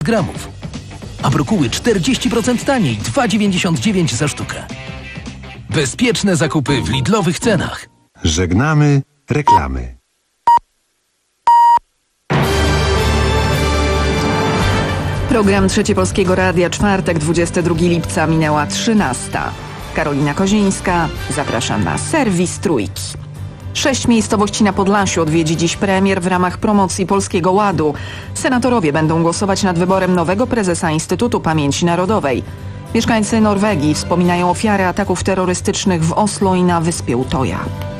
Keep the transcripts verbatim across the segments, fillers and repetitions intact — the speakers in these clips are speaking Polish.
gramów. A brokuły czterdzieści procent taniej, dwa dziewięćdziesiąt dziewięć za sztukę. Bezpieczne zakupy w Lidlowych cenach. Żegnamy reklamy. Program Trzecie Polskiego Radia, czwartek, dwudziestego drugiego lipca, minęła trzynasta. Karolina Kozińska, zapraszam na serwis Trójki. Sześć miejscowości na Podlasiu odwiedzi dziś premier w ramach promocji Polskiego Ładu. Senatorowie będą głosować nad wyborem nowego prezesa Instytutu Pamięci Narodowej. Mieszkańcy Norwegii wspominają ofiary ataków terrorystycznych w Oslo i na wyspie Utoja.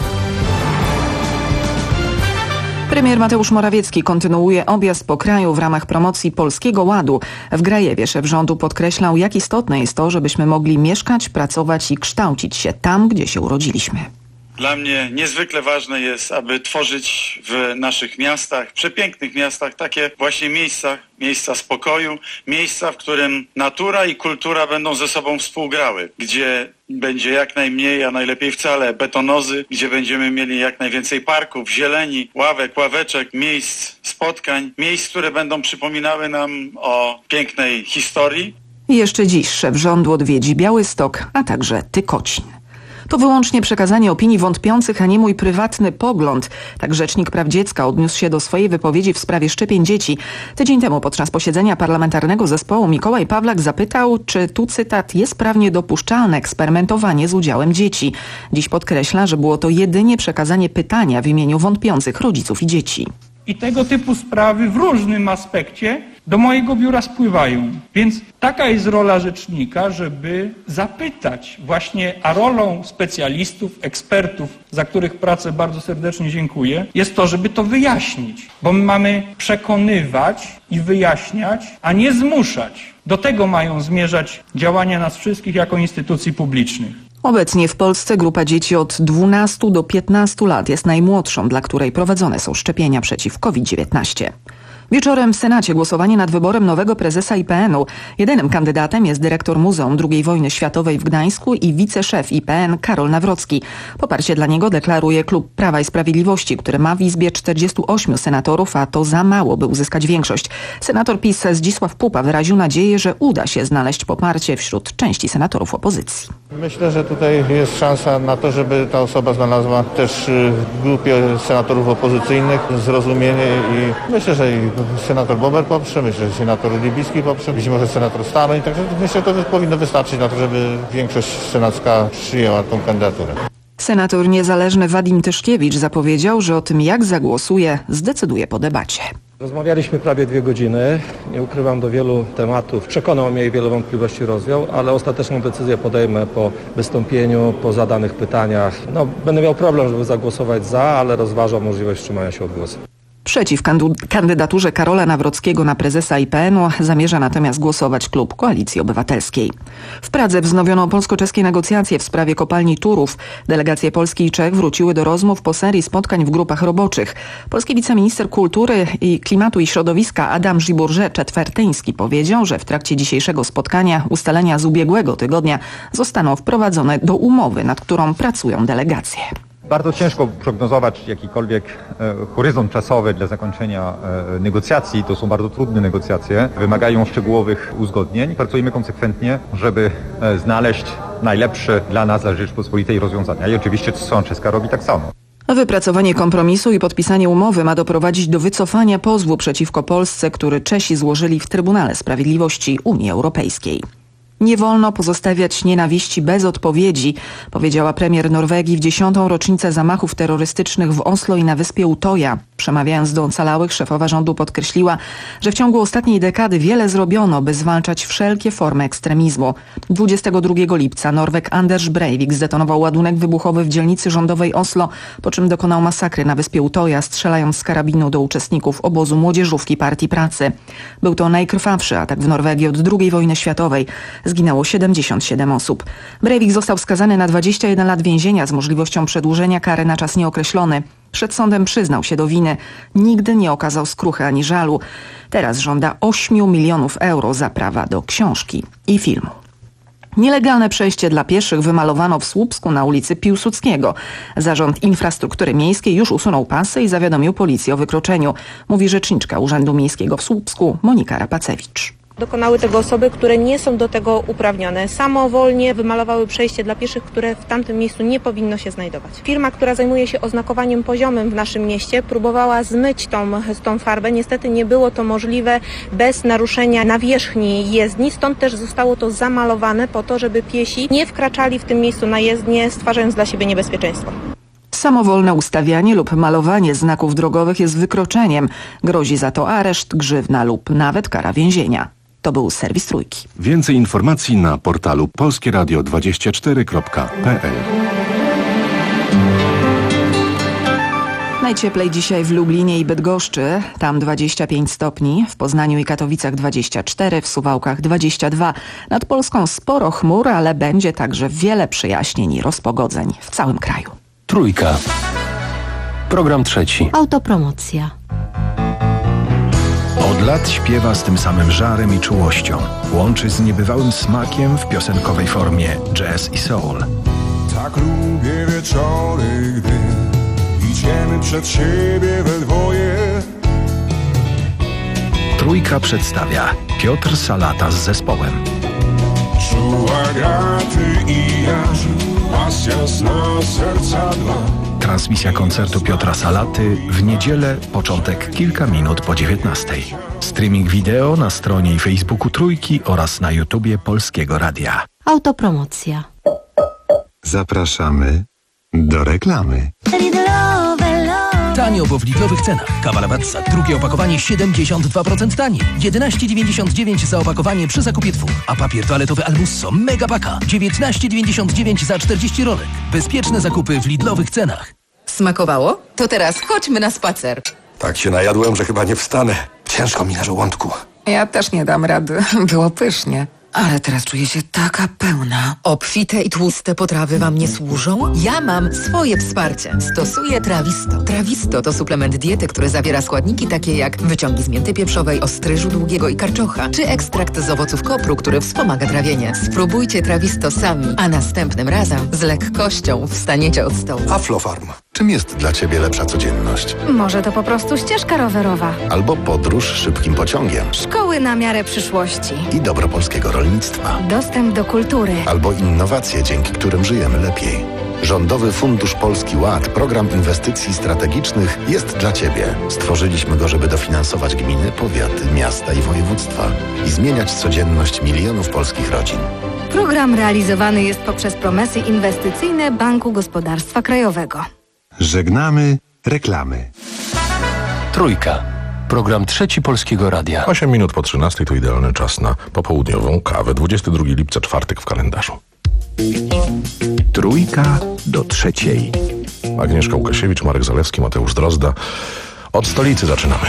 Premier Mateusz Morawiecki kontynuuje objazd po kraju w ramach promocji Polskiego Ładu. W Grajewie szef rządu podkreślał, jak istotne jest to, żebyśmy mogli mieszkać, pracować i kształcić się tam, gdzie się urodziliśmy. Dla mnie niezwykle ważne jest, aby tworzyć w naszych miastach, przepięknych miastach, takie właśnie miejsca, miejsca spokoju, miejsca, w którym natura i kultura będą ze sobą współgrały, gdzie będzie jak najmniej, a najlepiej wcale betonozy, gdzie będziemy mieli jak najwięcej parków, zieleni, ławek, ławeczek, miejsc spotkań, miejsc, które będą przypominały nam o pięknej historii. I jeszcze dziś szef rządu odwiedzi Białystok, a także Tykocin. To wyłącznie przekazanie opinii wątpiących, a nie mój prywatny pogląd. Tak rzecznik praw dziecka odniósł się do swojej wypowiedzi w sprawie szczepień dzieci. Tydzień temu podczas posiedzenia parlamentarnego zespołu Mikołaj Pawlak zapytał, czy tu cytat jest prawnie dopuszczalne eksperymentowanie z udziałem dzieci. Dziś podkreśla, że było to jedynie przekazanie pytania w imieniu wątpiących rodziców i dzieci. I tego typu sprawy w różnym aspekcie do mojego biura spływają. Więc taka jest rola rzecznika, żeby zapytać właśnie, a rolą specjalistów, ekspertów, za których pracę bardzo serdecznie dziękuję, jest to, żeby to wyjaśnić. Bo my mamy przekonywać i wyjaśniać, a nie zmuszać. Do tego mają zmierzać działania nas wszystkich jako instytucji publicznych. Obecnie w Polsce grupa dzieci od dwunastu do piętnastu lat jest najmłodszą, dla której prowadzone są szczepienia przeciw kowid dziewiętnaście. Wieczorem w Senacie głosowanie nad wyborem nowego prezesa I P N u. Jedynym kandydatem jest dyrektor Muzeum drugiej Wojny Światowej w Gdańsku i wiceszef I P N Karol Nawrocki. Poparcie dla niego deklaruje klub Prawa i Sprawiedliwości, który ma w Izbie czterdziestu ośmiu senatorów, a to za mało, by uzyskać większość. Senator PiS Zdzisław Pupa wyraził nadzieję, że uda się znaleźć poparcie wśród części senatorów opozycji. Myślę, że tutaj jest szansa na to, żeby ta osoba znalazła też w grupie senatorów opozycyjnych zrozumienie i myślę, że i senator Bober poprze, myślę, że senator Libicki poprze, być może senator Staroń, także myślę, że to powinno wystarczyć na to, żeby większość senacka przyjęła tą kandydaturę. Senator niezależny Wadim Tyszkiewicz zapowiedział, że o tym, jak zagłosuje, zdecyduje po debacie. Rozmawialiśmy prawie dwie godziny, nie ukrywam, do wielu tematów. Przekonał mnie i wiele wątpliwości rozwiał, ale ostateczną decyzję podejmę po wystąpieniu, po zadanych pytaniach. No, będę miał problem, żeby zagłosować za, ale rozważam możliwość wstrzymania się od głosu. Przeciw kandydaturze Karola Nawrockiego na prezesa I P N u zamierza natomiast głosować klub Koalicji Obywatelskiej. W Pradze wznowiono polsko-czeskie negocjacje w sprawie kopalni Turów. Delegacje Polski i Czech wróciły do rozmów po serii spotkań w grupach roboczych. Polski wiceminister kultury i klimatu i środowiska Adam Żyburze-Czetwertyński powiedział, że w trakcie dzisiejszego spotkania ustalenia z ubiegłego tygodnia zostaną wprowadzone do umowy, nad którą pracują delegacje. Bardzo ciężko prognozować jakikolwiek e, horyzont czasowy dla zakończenia e, negocjacji. To są bardzo trudne negocjacje, wymagają szczegółowych uzgodnień. Pracujemy konsekwentnie, żeby e, znaleźć najlepsze dla nas, dla Rzeczypospolitej rozwiązania. I oczywiście strona czeska robi tak samo. Wypracowanie kompromisu i podpisanie umowy ma doprowadzić do wycofania pozwu przeciwko Polsce, który Czesi złożyli w Trybunale Sprawiedliwości Unii Europejskiej. Nie wolno pozostawiać nienawiści bez odpowiedzi, powiedziała premier Norwegii w dziesiątą rocznicę zamachów terrorystycznych w Oslo i na wyspie Utoja. Przemawiając do ocalałych, szefowa rządu podkreśliła, że w ciągu ostatniej dekady wiele zrobiono, by zwalczać wszelkie formy ekstremizmu. dwudziestego drugiego lipca Norweg Anders Breivik zdetonował ładunek wybuchowy w dzielnicy rządowej Oslo, po czym dokonał masakry na wyspie Utoja, strzelając z karabinu do uczestników obozu młodzieżówki Partii Pracy. Był to najkrwawszy atak w Norwegii od drugiej wojny światowej. Zginęło siedemdziesiąt siedem osób. Breivik został skazany na dwadzieścia jeden lat więzienia z możliwością przedłużenia kary na czas nieokreślony. Przed sądem przyznał się do winy. Nigdy nie okazał skruchy ani żalu. Teraz żąda ośmiu milionów euro za prawa do książki i filmu. Nielegalne przejście dla pieszych wymalowano w Słupsku na ulicy Piłsudskiego. Zarząd Infrastruktury Miejskiej już usunął pasy i zawiadomił policję o wykroczeniu, mówi rzeczniczka Urzędu Miejskiego w Słupsku Monika Rapacewicz. Dokonały tego osoby, które nie są do tego uprawnione. Samowolnie wymalowały przejście dla pieszych, które w tamtym miejscu nie powinno się znajdować. Firma, która zajmuje się oznakowaniem poziomym w naszym mieście, próbowała zmyć tą, tą farbę. Niestety nie było to możliwe bez naruszenia nawierzchni jezdni, stąd też zostało to zamalowane po to, żeby piesi nie wkraczali w tym miejscu na jezdnię, stwarzając dla siebie niebezpieczeństwo. Samowolne ustawianie lub malowanie znaków drogowych jest wykroczeniem. Grozi za to areszt, grzywna lub nawet kara więzienia. To był serwis Trójki. Więcej informacji na portalu polskie radio dwadzieścia cztery kropka p l. Najcieplej dzisiaj w Lublinie i Bydgoszczy, tam dwadzieścia pięć stopni, w Poznaniu i Katowicach dwadzieścia cztery, w Suwałkach dwadzieścia dwa. Nad Polską sporo chmur, ale będzie także wiele przejaśnień i rozpogodzeń w całym kraju. Trójka. Program trzeci. Autopromocja. Od lat śpiewa z tym samym żarem i czułością. Łączy z niebywałym smakiem w piosenkowej formie jazz i soul. Tak lubię wieczory, gdy idziemy przed siebie we dwoje. Trójka przedstawia Piotr Salata z zespołem. Czuła graty i ja, pasja zna serca dwa. Transmisja koncertu Piotra Salaty w niedzielę, początek kilka minut po dziewiętnastej. Streaming wideo na stronie i Facebooku Trójki oraz na YouTubie Polskiego Radia. Autopromocja. Zapraszamy do reklamy. Tanio, bo w Lidlowych cenach. Kawa Lavazza, drugie opakowanie siedemdziesiąt dwa procent taniej. jedenaście dziewięćdziesiąt dziewięć za opakowanie przy zakupie dwóch. A papier toaletowy Almusso Mega Paka dziewiętnaście dziewięćdziesiąt dziewięć za czterdzieści rolek. Bezpieczne zakupy w Lidlowych cenach. Smakowało? To teraz chodźmy na spacer. Tak się najadłem, że chyba nie wstanę. Ciężko mi na żołądku. Ja też nie dam rady. Było pysznie. Ale teraz czuję się taka pełna. Obfite i tłuste potrawy wam nie służą? Ja mam swoje wsparcie. Stosuję Trawisto. Trawisto to suplement diety, który zawiera składniki takie jak wyciągi z mięty pieprzowej, ostryżu długiego i karczocha, czy ekstrakt z owoców kopru, który wspomaga trawienie. Spróbujcie Trawisto sami, a następnym razem z lekkością wstaniecie od stołu. Aflofarm. Czym jest dla Ciebie lepsza codzienność? Może to po prostu ścieżka rowerowa. Albo podróż szybkim pociągiem. Szkoły na miarę przyszłości. I dobro polskiego rolnictwa. Dostęp do kultury. Albo innowacje, dzięki którym żyjemy lepiej. Rządowy Fundusz Polski Ład, program inwestycji strategicznych, jest dla Ciebie. Stworzyliśmy go, żeby dofinansować gminy, powiaty, miasta i województwa i zmieniać codzienność milionów polskich rodzin. Program realizowany jest poprzez promesy inwestycyjne Banku Gospodarstwa Krajowego. Żegnamy reklamy. Trójka. Program trzeci Polskiego Radia. osiem minut po trzynastej to idealny czas na popołudniową kawę. dwudziestego drugiego lipca, czwartek w kalendarzu. Trójka do trzeciej. Agnieszka Łukasiewicz, Marek Zalewski, Mateusz Drozda. Od stolicy zaczynamy.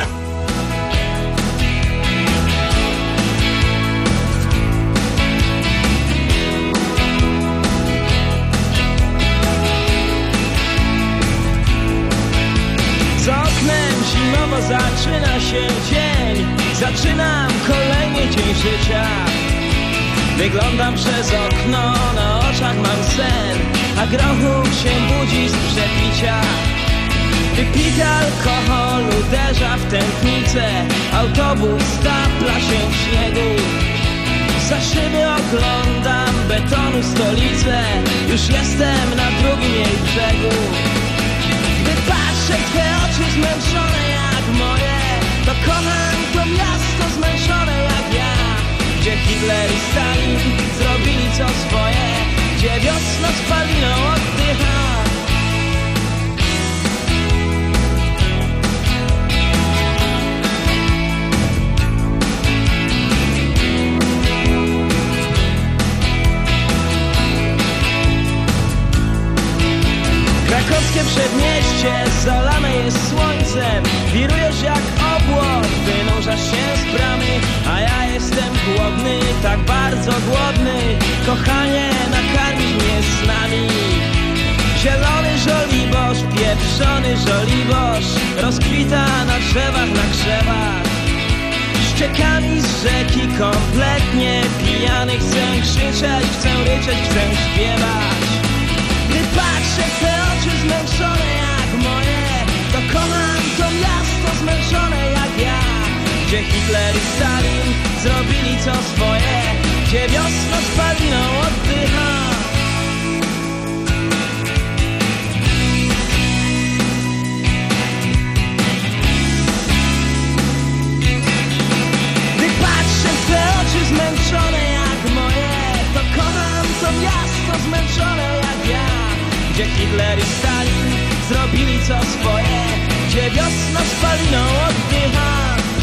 Zaczyna się dzień, zaczynam kolejny dzień życia. Wyglądam przez okno, na oczach mam sen, a grochu się budzi z przepicia. Wypity alkohol uderza w tętnicę, autobus stapla się w śniegu. Za szyby oglądam betonu stolicę, już jestem na drugim jej brzegu. Gdy patrzę w te oczy zmęczone jak moje, to kocham to miasto zmęczone jak ja. Gdzie Hitler i Stalin zrobili co swoje, gdzie wiosna spaliną oddycha. Krakowskie przedmieście zalane jest słońcem. Wirujesz jak obłok, wynurzasz się z bramy, a ja jestem głodny, tak bardzo głodny. Kochanie, nakarmisz mnie z nami. Zielony żoliborz, pieprzony żoliborz rozkwita na drzewach, na krzewach. Ściekami z rzeki kompletnie pije. pijany chcę krzyczeć, chcę ryczeć, chcę śpiewać. Gdy patrzę w te oczy zmęczone jak moje, to kocham to miasto zmęczone jak ja. Gdzie Hitler i Stalin zrobili co swoje, gdzie wiosna spaliną oddycha. Gdy patrzę w te oczy zmęczone jak moje, to kocham to miasto zmęczone jak ja. Gdzie Hitler i Stalin zrobili co swoje, gdzie wiosna spaliną oddycha.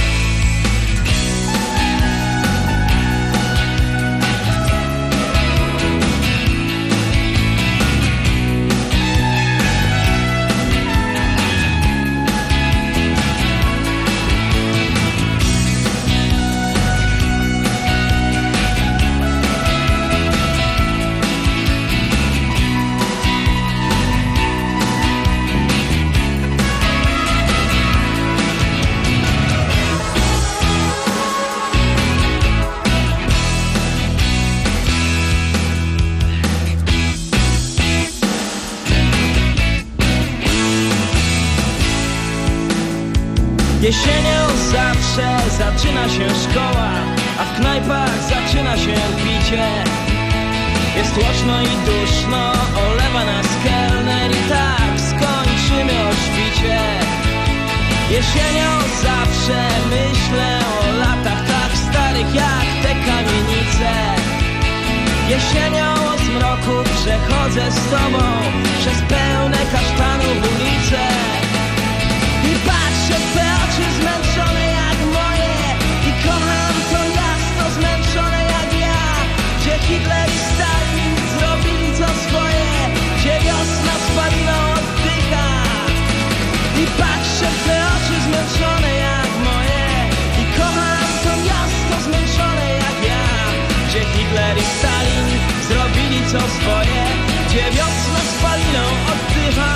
Jesienią zawsze zaczyna się szkoła, a w knajpach zaczyna się picie. Jest tłoczno i duszno, olewa nas kelner i tak skończymy o świcie. Jesienią zawsze myślę o latach tak starych jak te kamienice. Jesienią o zmroku przechodzę z tobą przez pełne kasztanów ulice. I patrzę w te oczy zmęczone jak moje i kocham to miasto zmęczone jak ja. Gdzie Hitler i Stalin zrobili co swoje, gdzie wiosna spaliną oddycha. I patrzę w te oczy zmęczone jak moje i kocham to miasto zmęczone jak ja. Gdzie Hitler i Stalin zrobili co swoje, gdzie wiosna spaliną oddycha.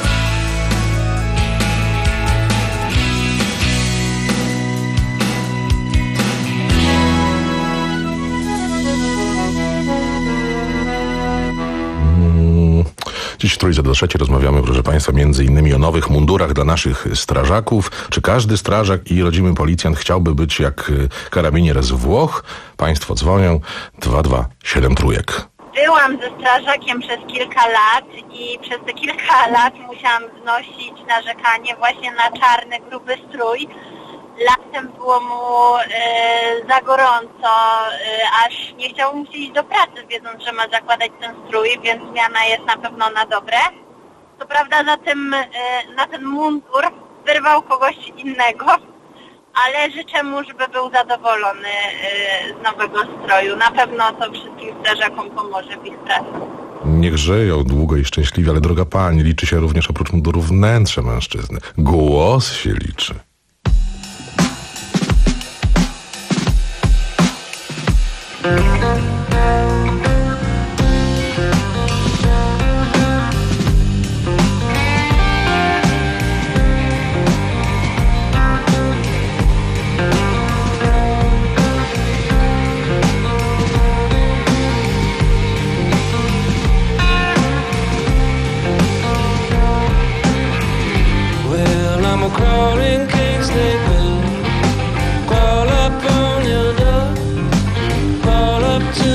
Dziś w Trójce do trzeciej rozmawiamy, proszę Państwa, między innymi o nowych mundurach dla naszych strażaków. Czy każdy strażak i rodzimy policjant chciałby być jak karabinier z Włoch? Państwo dzwonią dwa dwa siedem trójek. Byłam ze strażakiem przez kilka lat i przez te kilka lat musiałam znosić narzekanie właśnie na czarny, gruby strój. Latem było mu y, za gorąco, y, aż nie chciało mu się iść do pracy, wiedząc, że ma zakładać ten strój, więc zmiana jest na pewno na dobre. Co prawda za tym, y, na ten mundur wyrwał kogoś innego, ale życzę mu, żeby był zadowolony y, z nowego stroju. Na pewno to wszystkim strażakom pomoże w ich pracy. Niech żyją długo i szczęśliwie, ale droga pani, liczy się również oprócz mundurów wnętrze mężczyzny. Głos się liczy. Well, I'm a crawling king snake, crawl up on your door, crawl up to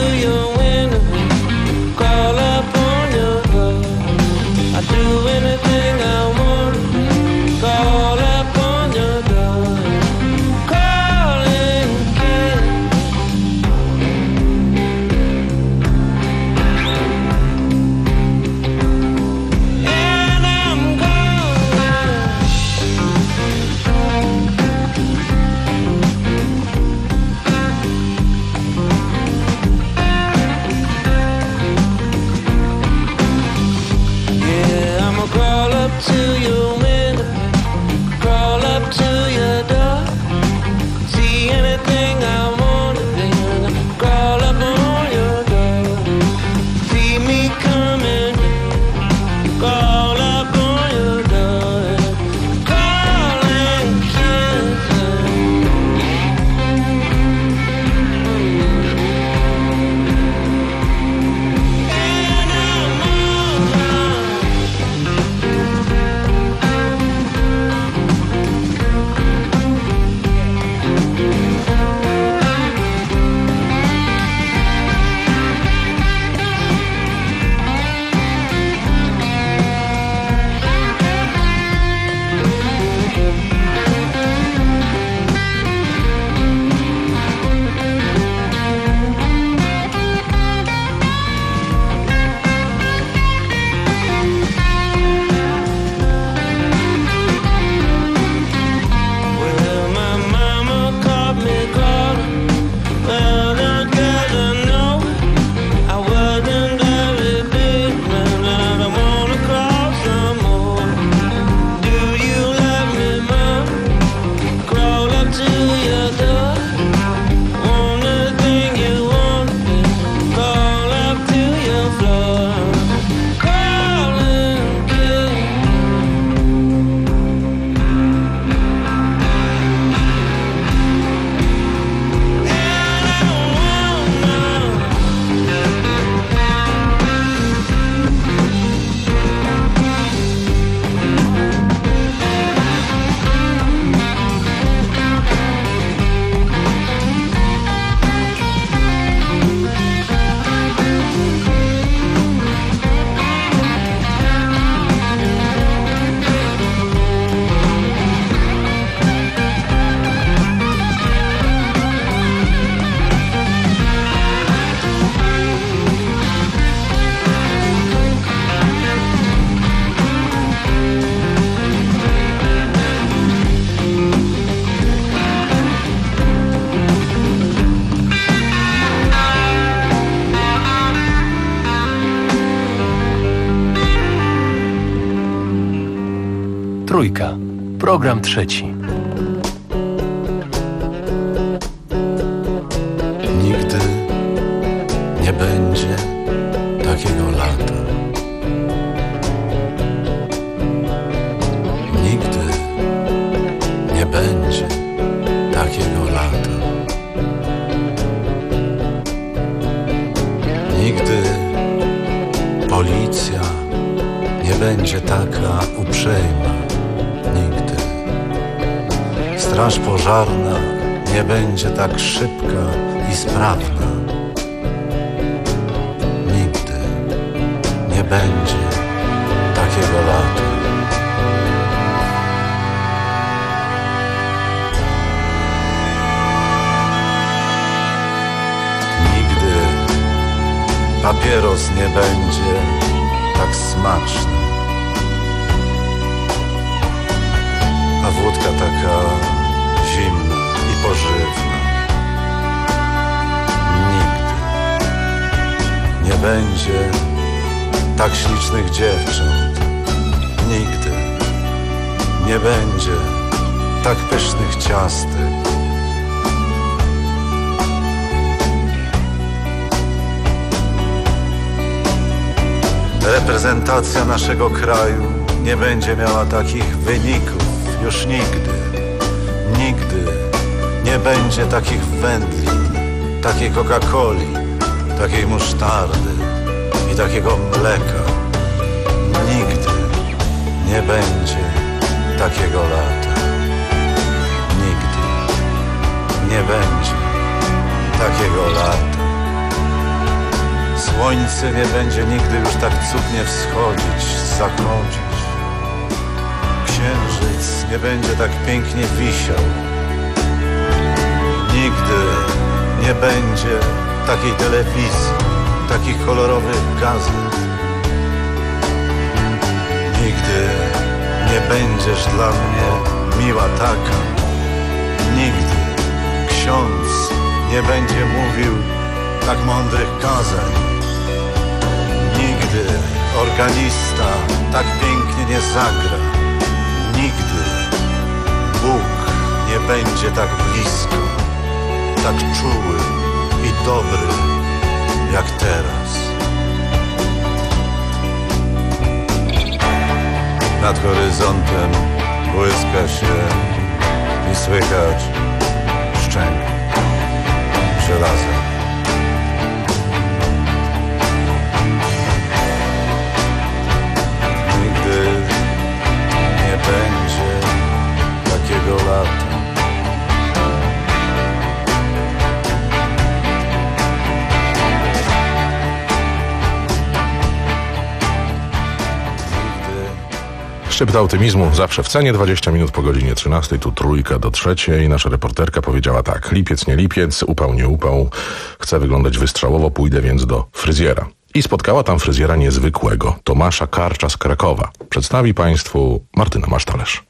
Trójka. Program trzeci. Nigdy nie będzie takiego lata. Nigdy nie będzie takiego lata. Nigdy policja nie będzie taka uprzejma. Nigdy straż pożarna nie będzie tak szybka i sprawna. Nigdy nie będzie takiego lata. Nigdy papieros nie będzie tak smaczny, a wódka taka zimna i pożywna. Nigdy nie będzie tak ślicznych dziewcząt. Nigdy nie będzie tak pysznych ciastek. Reprezentacja naszego kraju nie będzie miała takich wyników już nigdy. Nigdy nie będzie takich wędlin, takiej Coca-Coli, takiej musztardy i takiego mleka. Nigdy nie będzie takiego lata. Nigdy nie będzie takiego lata. Słońce nie będzie nigdy już tak cudnie wschodzić, zachodzić. Księżyc nie będzie tak pięknie wisiał. Nigdy nie będzie takiej telewizji, takich kolorowych gazet. Nigdy nie będziesz dla mnie miła taka. Nigdy ksiądz nie będzie mówił tak mądrych kazań. Nigdy organista tak pięknie nie zagra. Nigdy Bóg nie będzie tak blisko, tak czuły i dobry jak teraz. Nad horyzontem błyska się i słychać szczęk żelaza. Nigdy nie będzie takiego lata. Szczypta optymizmu zawsze w cenie, dwadzieścia minut po godzinie trzynastej, tu Trójka do trzeciej. Nasza reporterka powiedziała tak: lipiec nie lipiec, upał nie upał, chcę wyglądać wystrzałowo, pójdę więc do fryzjera. I spotkała tam fryzjera niezwykłego, Tomasza Karcza z Krakowa. Przedstawi Państwu Martyna Masztalerz.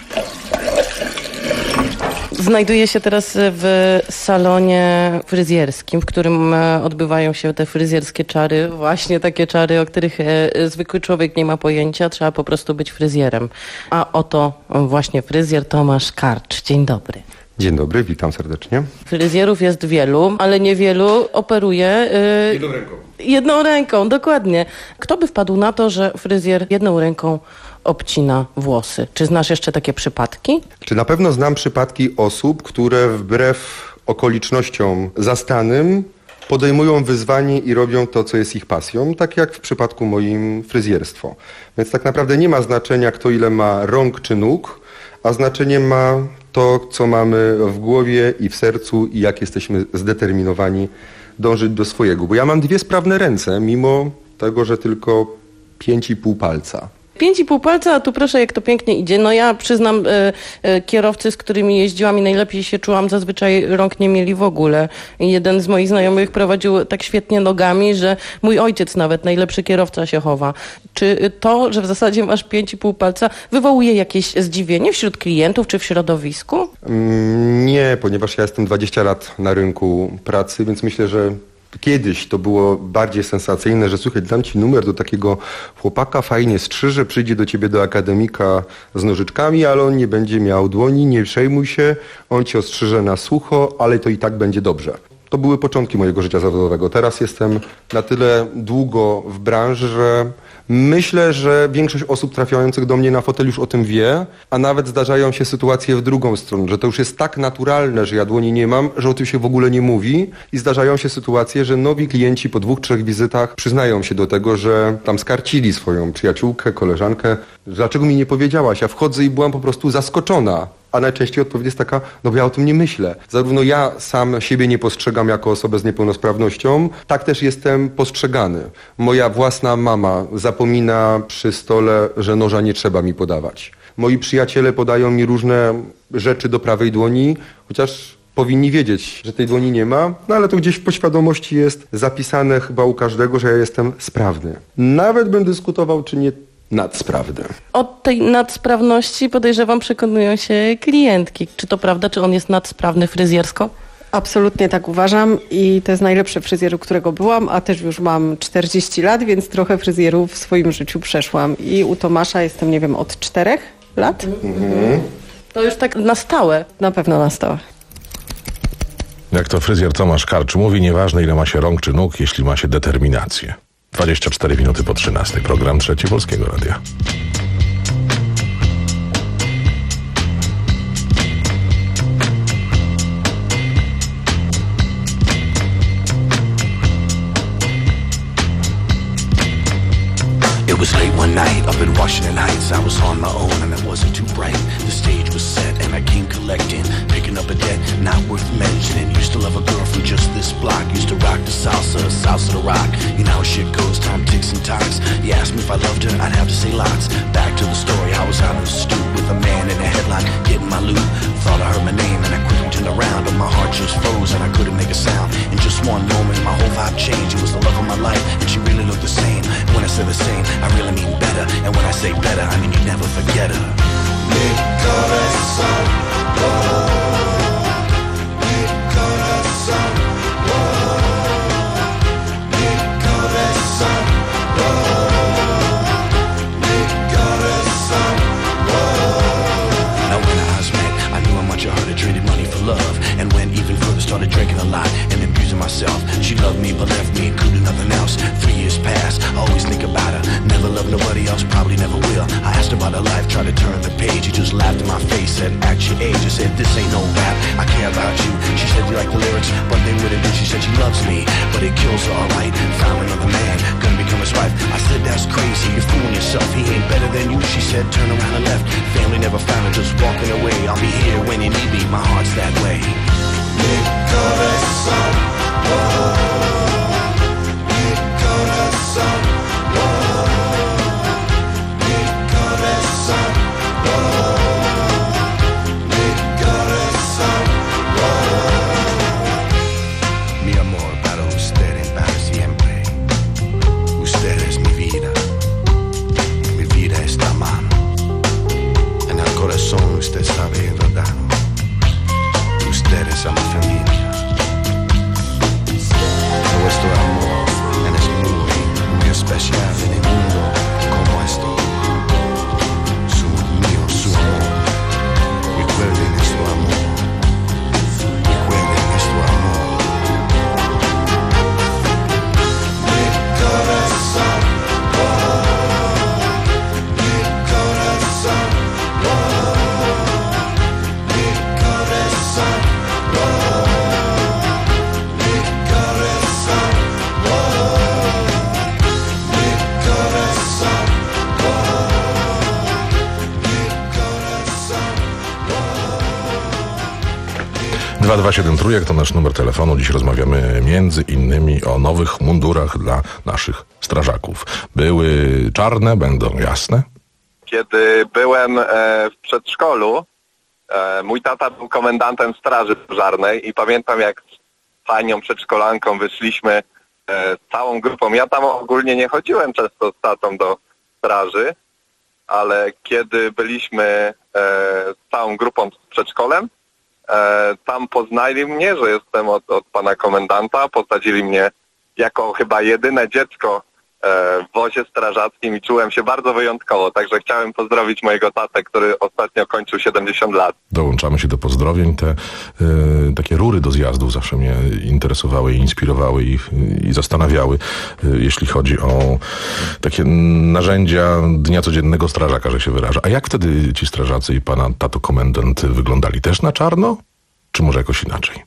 Znajduję się teraz w salonie fryzjerskim, w którym odbywają się te fryzjerskie czary. Właśnie takie czary, o których zwykły człowiek nie ma pojęcia. Trzeba po prostu być fryzjerem. A oto właśnie fryzjer Tomasz Karcz. Dzień dobry. Dzień dobry, witam serdecznie. Fryzjerów jest wielu, ale niewielu operuje... Yy, jedną ręką. Jedną ręką, dokładnie. Kto by wpadł na to, że fryzjer jedną ręką obcina włosy? Czy znasz jeszcze takie przypadki? Czy na pewno znam przypadki osób, które wbrew okolicznościom zastanym podejmują wyzwanie i robią to, co jest ich pasją, tak jak w przypadku moim fryzjerstwo. Więc tak naprawdę nie ma znaczenia, kto ile ma rąk czy nóg, a znaczenie ma to, co mamy w głowie i w sercu i jak jesteśmy zdeterminowani dążyć do swojego. Bo ja mam dwie sprawne ręce, mimo tego, że tylko pięć i pół palca. Pięć i pół palca, a tu proszę, jak to pięknie idzie. No ja przyznam, e, e, kierowcy, z którymi jeździłam i najlepiej się czułam, zazwyczaj rąk nie mieli w ogóle. I jeden z moich znajomych prowadził tak świetnie nogami, że mój ojciec nawet, najlepszy kierowca, się chowa. Czy to, że w zasadzie masz pięć i pół palca, wywołuje jakieś zdziwienie wśród klientów czy w środowisku? Mm, nie, ponieważ ja jestem dwadzieścia lat na rynku pracy, więc myślę, że Kiedyś to było bardziej sensacyjne, że słuchaj, dam ci numer do takiego chłopaka, fajnie strzyże, przyjdzie do ciebie do akademika z nożyczkami, ale on nie będzie miał dłoni, nie przejmuj się, on ci ostrzyże na sucho, ale to i tak będzie dobrze. To były początki mojego życia zawodowego. Teraz jestem na tyle długo w branży, że myślę, że większość osób trafiających do mnie na fotel już o tym wie, a nawet zdarzają się sytuacje w drugą stronę, że to już jest tak naturalne, że ja dłoni nie mam, że o tym się w ogóle nie mówi i zdarzają się sytuacje, że nowi klienci po dwóch, trzech wizytach przyznają się do tego, że tam skarcili swoją przyjaciółkę, koleżankę. Dlaczego mi nie powiedziałaś? Ja wchodzę i byłam po prostu zaskoczona. A najczęściej odpowiedź jest taka, no bo ja o tym nie myślę. Zarówno ja sam siebie nie postrzegam jako osobę z niepełnosprawnością, tak też jestem postrzegany. Moja własna mama zapomina przy stole, że noża nie trzeba mi podawać. Moi przyjaciele podają mi różne rzeczy do prawej dłoni, chociaż powinni wiedzieć, że tej dłoni nie ma, no ale to gdzieś w podświadomości jest zapisane chyba u każdego, że ja jestem sprawny. Nawet bym dyskutował, czy nie nadsprawny. Od tej nadsprawności podejrzewam przekonują się klientki. Czy to prawda, czy on jest nadsprawny fryzjersko? Absolutnie tak uważam i to jest najlepszy fryzjer, u którego byłam, a też już mam czterdzieści lat, więc trochę fryzjerów w swoim życiu przeszłam. I u Tomasza jestem, nie wiem, od czterech lat. Mhm. To już tak na stałe? Na pewno na stałe. Jak to fryzjer Tomasz Karcz mówi, nieważne ile ma się rąk czy nóg, jeśli ma się determinację. dwadzieścia cztery minuty po trzynastej. Program Trzeci Polskiego Radia. It was late one night up in Washington Heights. I was on my own and it wasn't too bright. The stage was set and I came collecting, picking up a debt not worth mentioning. Used to love a girl from just this block. Used to rock the salsa, salsa to rock. You know how shit goes, time ticks and ticks. You asked me if I loved her, I'd have to say lots. Back to the story, I was out on the stoop with a man in a headlock, getting my loot. Thought I heard my name and I quickly turned around, but my heart just froze and I couldn't make a sound. In just one moment, my whole vibe changed. It was the love of my life and she really looked the same. When I say the same, I really mean better. And when I say better, I mean you never forget her. Mi corazón, oh, mi corazón, oh, mi corazón, oh, mi corazón, oh. Now when our eyes met, I knew how much I heard. I traded money for love and went even further, started drinking a lot and abusing myself. She loved me but left me and could do nothing else. Three years passed, I always think about her. Never loved nobody else, probably never will. I asked her about her life, tried to turn the page. She just laughed in my face, said, act your age. I said, this ain't no rap, I care about you. She said, you like the lyrics, but they wouldn't do. She said she loves me, but it kills her, alright. Found another man, gonna become his wife. I said, that's crazy, you're fooling yourself. He ain't better than you. She said, turn around and left. Family never found her, just walking away. I'll be here when you need me, my heart's that way. Mi corazón, oh, mi corazón, oh, mi corazón, oh, mi corazón, oh. Mi amor, para usted y para siempre. Usted es mi vida, mi vida está a mano. En el corazón usted sabe enredado. Ustedes son mi familia. Nuestro amor es muy, muy especial en el mundo como este. Su mío, su amor. Recuerden nuestro amor. Recuerden nuestro amor. Mi corazón, oh, mi corazón, oh, mi corazón. dwa dwa siedem trójek to nasz numer telefonu. Dziś rozmawiamy między innymi o nowych mundurach dla naszych strażaków. Były czarne, będą jasne? Kiedy byłem w przedszkolu, mój tata był komendantem straży pożarnej i pamiętam, jak z panią przedszkolanką wyszliśmy z całą grupą. Ja tam ogólnie nie chodziłem często z tatą do straży, ale kiedy byliśmy z całą grupą z przedszkolem, e, tam poznali mnie, że jestem od, od pana komendanta, posadzili mnie jako chyba jedyne dziecko w wozie strażackim i czułem się bardzo wyjątkowo, także chciałem pozdrowić mojego tatę, który ostatnio kończył siedemdziesiąt lat. Dołączamy się do pozdrowień. Te y, takie rury do zjazdów zawsze mnie interesowały i inspirowały i, i zastanawiały, y, jeśli chodzi o takie narzędzia dnia codziennego strażaka, że się wyraża. A jak wtedy ci strażacy i pana tato komendant wyglądali? Też na czarno? Czy może jakoś inaczej?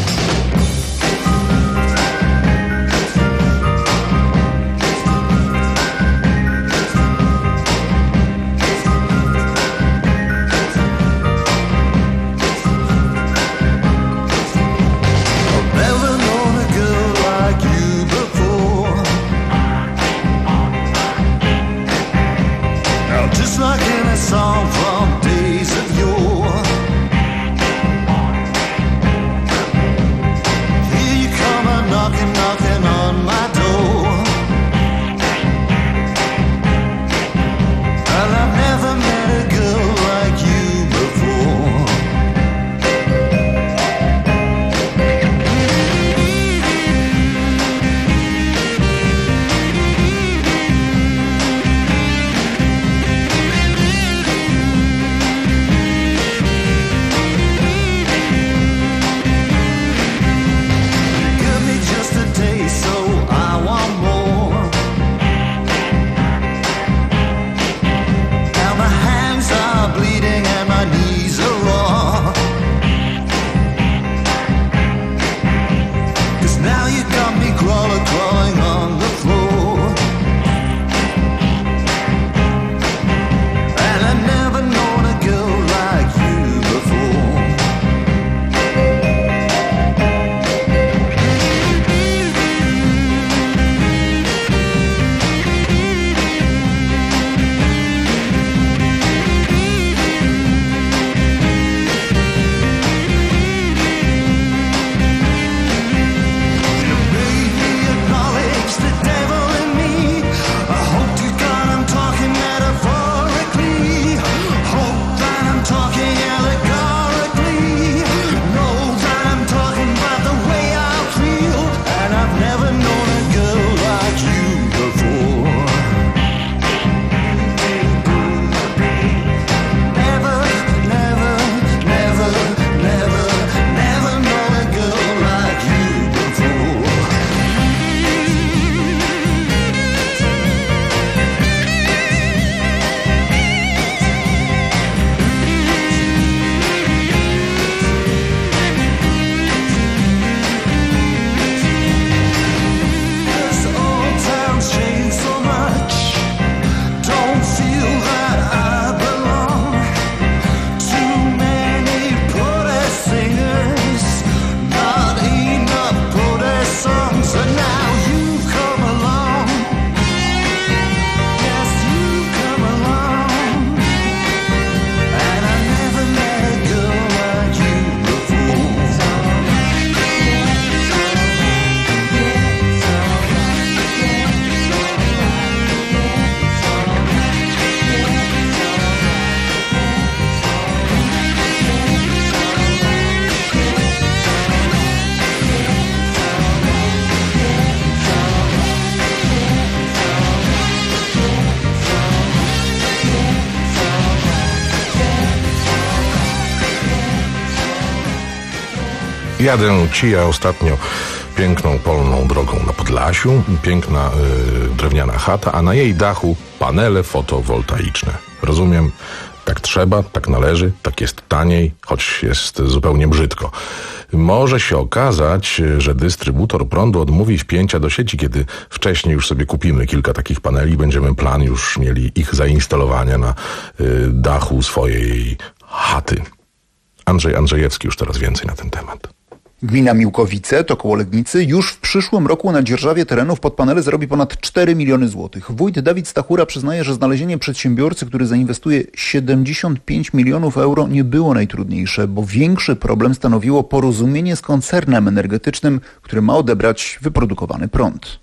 Jadę ci ja ostatnio piękną polną drogą na Podlasiu, piękna y, drewniana chata, a na jej dachu panele fotowoltaiczne. Rozumiem, tak trzeba, tak należy, tak jest taniej, choć jest zupełnie brzydko. Może się okazać, że dystrybutor prądu odmówi wpięcia do sieci, kiedy wcześniej już sobie kupimy kilka takich paneli, będziemy plan już mieli ich zainstalowania na y, dachu swojej chaty. Andrzej Andrzejewski już teraz więcej na ten temat. Gmina Miłkowice, to koło Legnicy, już w przyszłym roku na dzierżawie terenów pod panele zarobi ponad cztery miliony złotych. Wójt Dawid Stachura przyznaje, że znalezienie przedsiębiorcy, który zainwestuje siedemdziesiąt pięć milionów euro, nie było najtrudniejsze, bo większy problem stanowiło porozumienie z koncernem energetycznym, który ma odebrać wyprodukowany prąd.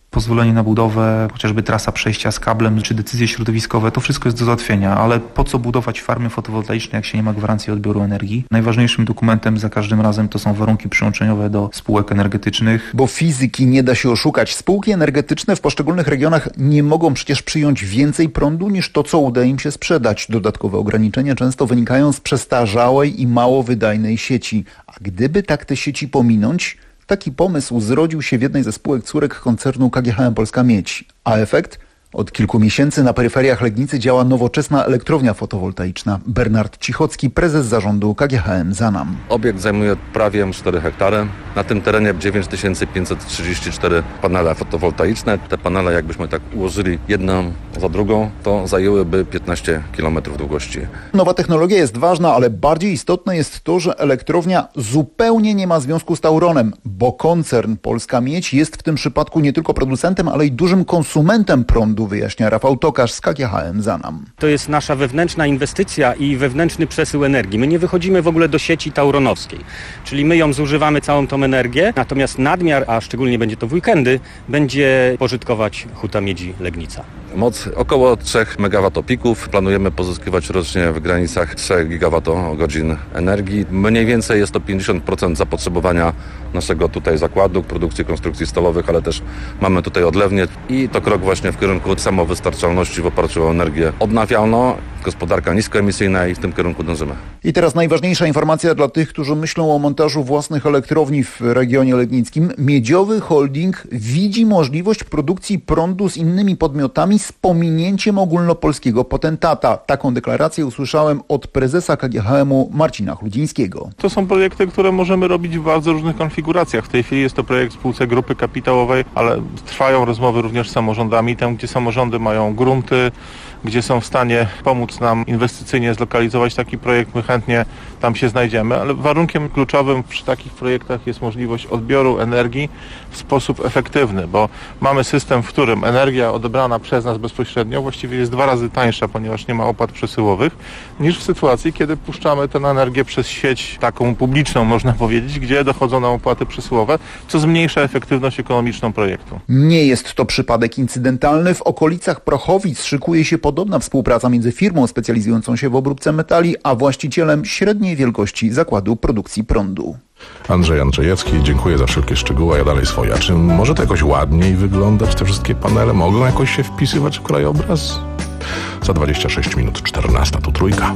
Pozwolenie na budowę, chociażby trasa przejścia z kablem, czy decyzje środowiskowe, to wszystko jest do załatwienia, ale po co budować farmy fotowoltaiczne, jak się nie ma gwarancji odbioru energii? Najważniejszym dokumentem za każdym razem to są warunki przyłączeniowe do spółek energetycznych. Bo fizyki nie da się oszukać. Spółki energetyczne w poszczególnych regionach nie mogą przecież przyjąć więcej prądu niż to, co uda im się sprzedać. Dodatkowe ograniczenia często wynikają z przestarzałej i mało wydajnej sieci. A gdyby tak te sieci pominąć, taki pomysł zrodził się w jednej ze spółek córek koncernu K G H M Polska Miedź. A efekt? Od kilku miesięcy na peryferiach Legnicy działa nowoczesna elektrownia fotowoltaiczna. Bernard Cichocki, prezes zarządu K G H M Zanam. Obiekt zajmuje prawie cztery hektary. Na tym terenie dziewięć tysięcy pięćset trzydzieści cztery panele fotowoltaiczne. Te panele, jakbyśmy tak ułożyli jedną za drugą, to zajęłyby piętnaście kilometrów długości. Nowa technologia jest ważna, ale bardziej istotne jest to, że elektrownia zupełnie nie ma związku z Tauronem, bo koncern Polska Miedź jest w tym przypadku nie tylko producentem, ale i dużym konsumentem prądu, wyjaśnia Rafał Tokarz z K G H M Zanam. To jest nasza wewnętrzna inwestycja i wewnętrzny przesył energii. My nie wychodzimy w ogóle do sieci tauronowskiej, czyli my ją zużywamy całą tą energię, natomiast nadmiar, a szczególnie będzie to w weekendy, będzie pożytkować Huta Miedzi Legnica. Moc około trzech megawattopików. Planujemy pozyskiwać rocznie w granicach trzech gigawattogodzin energii. Mniej więcej jest to pięćdziesiąt procent zapotrzebowania naszego tutaj zakładu, produkcji konstrukcji stalowych, ale też mamy tutaj odlewnię i to krok właśnie w kierunku samowystarczalności w oparciu o energię odnawialną, gospodarka niskoemisyjna i w tym kierunku dążymy. I teraz najważniejsza informacja dla tych, którzy myślą o montażu własnych elektrowni w regionie legnickim. Miedziowy Holding widzi możliwość produkcji prądu z innymi podmiotami z pominięciem ogólnopolskiego potentata. Taką deklarację usłyszałem od prezesa K G H M-u Marcina Chludzińskiego. To są projekty, które możemy robić w bardzo różnych konfiguracjach. W tej chwili jest to projekt w spółce grupy kapitałowej, ale trwają rozmowy również z samorządami, tam gdzie samorządy mają grunty, gdzie są w stanie pomóc nam inwestycyjnie zlokalizować taki projekt, my chętnie tam się znajdziemy, ale warunkiem kluczowym przy takich projektach jest możliwość odbioru energii w sposób efektywny, bo mamy system, w którym energia odebrana przez nas bezpośrednio właściwie jest dwa razy tańsza, ponieważ nie ma opłat przesyłowych, niż w sytuacji, kiedy puszczamy tę energię przez sieć taką publiczną, można powiedzieć, gdzie dochodzą nam opłaty przesyłowe, co zmniejsza efektywność ekonomiczną projektu. Nie jest to przypadek incydentalny. W okolicach Prochowic szykuje się podobna współpraca między firmą specjalizującą się w obróbce metali, a właścicielem średniej wielkości zakładu produkcji prądu. Andrzej Andrzejewski, dziękuję za wszelkie szczegóły, a ja dalej swoje. A czy może to jakoś ładniej wyglądać, te wszystkie panele? Mogą jakoś się wpisywać w krajobraz? Za dwadzieścia sześć minut czternasta, tu Trójka.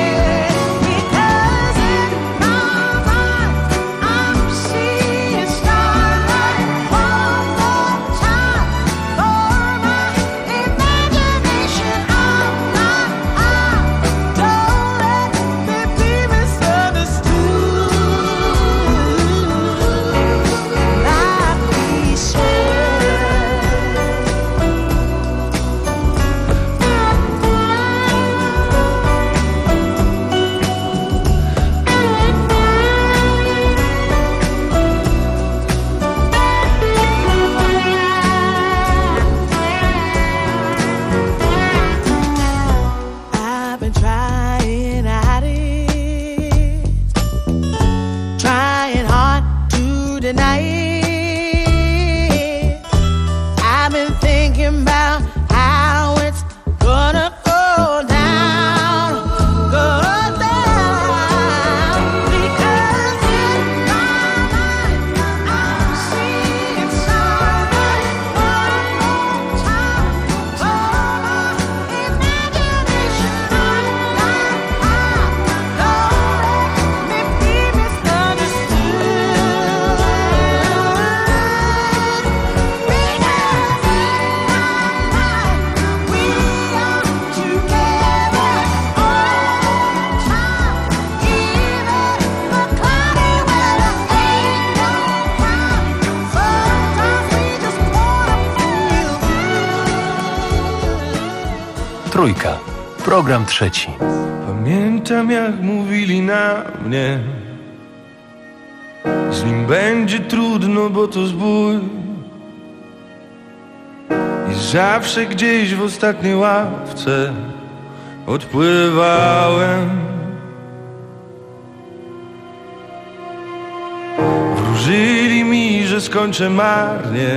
Stop. Trójka. Program trzeci. Pamiętam, jak mówili na mnie, z nim będzie trudno, bo to zbój. I zawsze gdzieś w ostatniej ławce odpływałem. Wróżyli mi, że skończę marnie.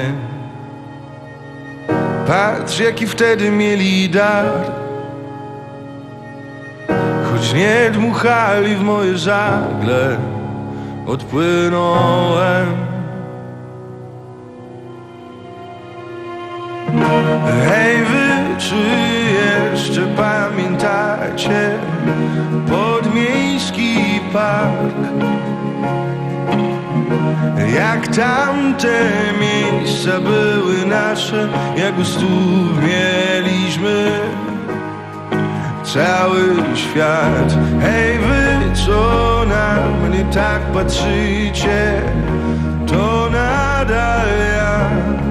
Patrz, jaki wtedy mieli dar. Choć nie dmuchali w moje żagle, odpłynąłem. Hej wy, czy jeszcze pamiętacie podmiejski park? Jak tamte miejsca były nasze, jak u stóp mieliśmy cały świat. Hej wy, co na mnie tak patrzycie, to nadal ja.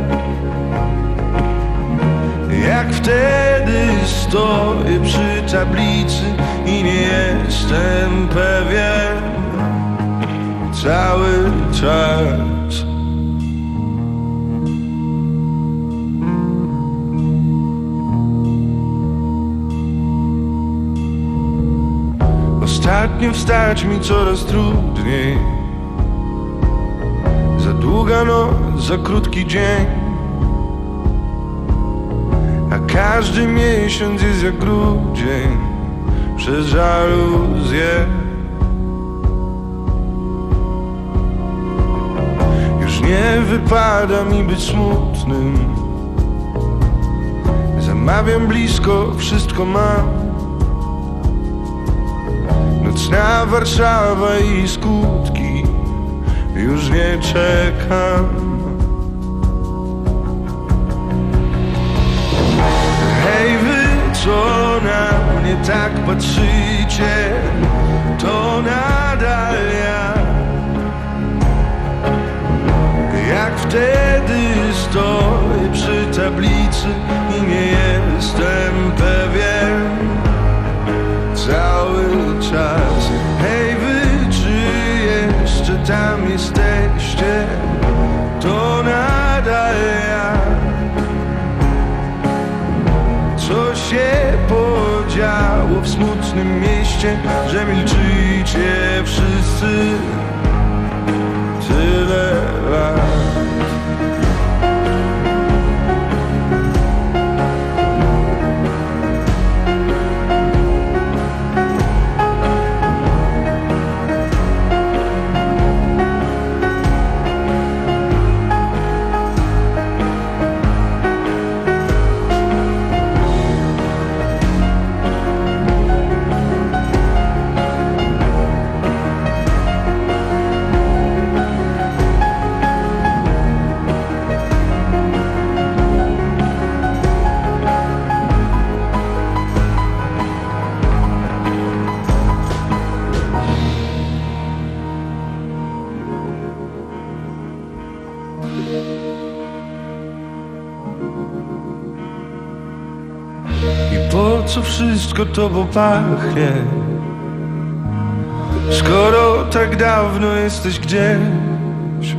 Jak wtedy stoję przy tablicy i nie jestem pewien cały czas. Ostatnio wstać mi coraz trudniej. Za długa noc, za krótki dzień, a każdy miesiąc jest jak grudzień przez żaluzję. Już nie wypada mi być smutnym. Zamawiam blisko, wszystko mam. Nocna Warszawa i skutki, już nie czekam. Hej wy, co na mnie tak patrzycie, to nadal ja. Jak wtedy stoję przy tablicy i nie jestem pewien cały czas. Hej wy, czy jeszcze tam jesteście, to nadal ja. Co się podziało w smutnym mieście, że milczycie wszyscy tyle lat? Po co wszystko to popachnie, skoro tak dawno jesteś gdzieś?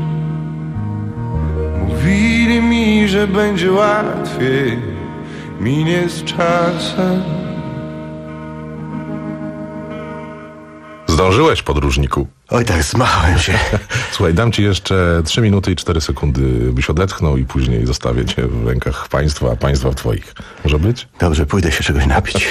Mówili mi, że będzie łatwiej, minie z czasem. Zdążyłeś, podróżniku? Oj tak, zmachałem się. Słuchaj, dam ci jeszcze trzy minuty i cztery sekundy, byś odetchnął i później zostawię cię w rękach państwa, a państwa w twoich. Może być? Dobrze, pójdę się czegoś napić.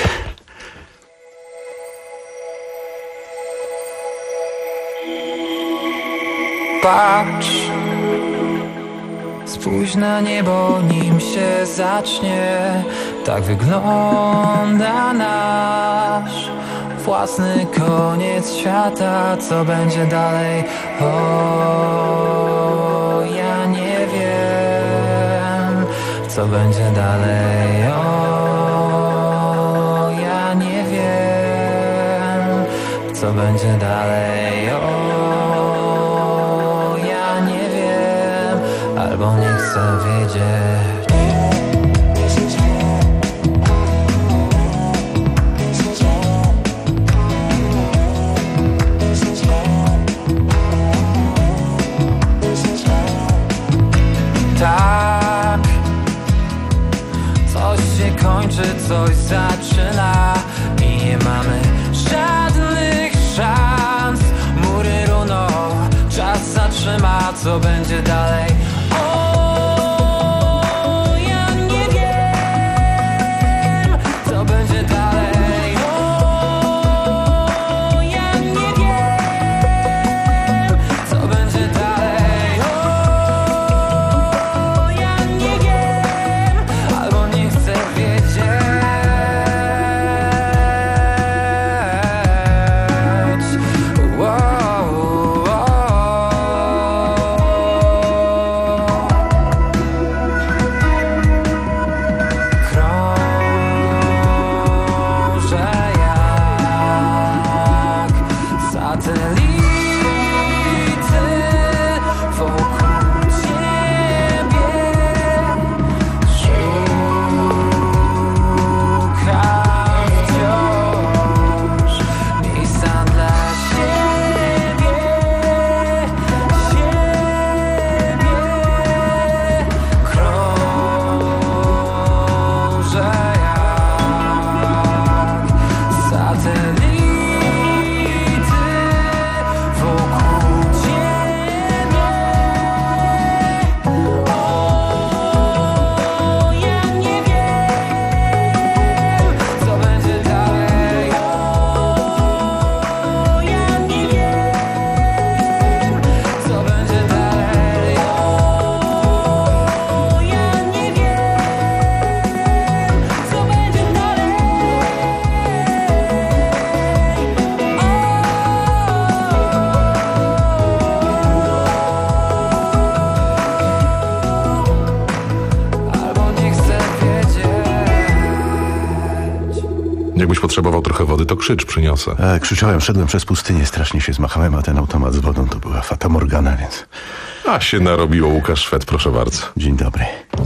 Patrz, spójrz na niebo, nim się zacznie. Tak wygląda nasz własny koniec świata. Co będzie dalej? O, ja nie wiem. Co będzie dalej? O, ja nie wiem. Co będzie dalej? O, ja nie wiem. Albo nie chcę wiedzieć. czas zatrzyma, co będzie dalej. O, ja nie wiem, co będzie dalej. O, ja nie wiem, co będzie dalej. O, ja nie wiem, albo nie chcę wiedzieć. Jakbyś potrzebował trochę wody, to krzycz, przyniosę. E, krzyczałem, szedłem przez pustynię, strasznie się zmachałem, a ten automat z wodą to była Fata Morgana, więc... A się narobiło, Łukasz Szwed, proszę bardzo. Dzień dobry.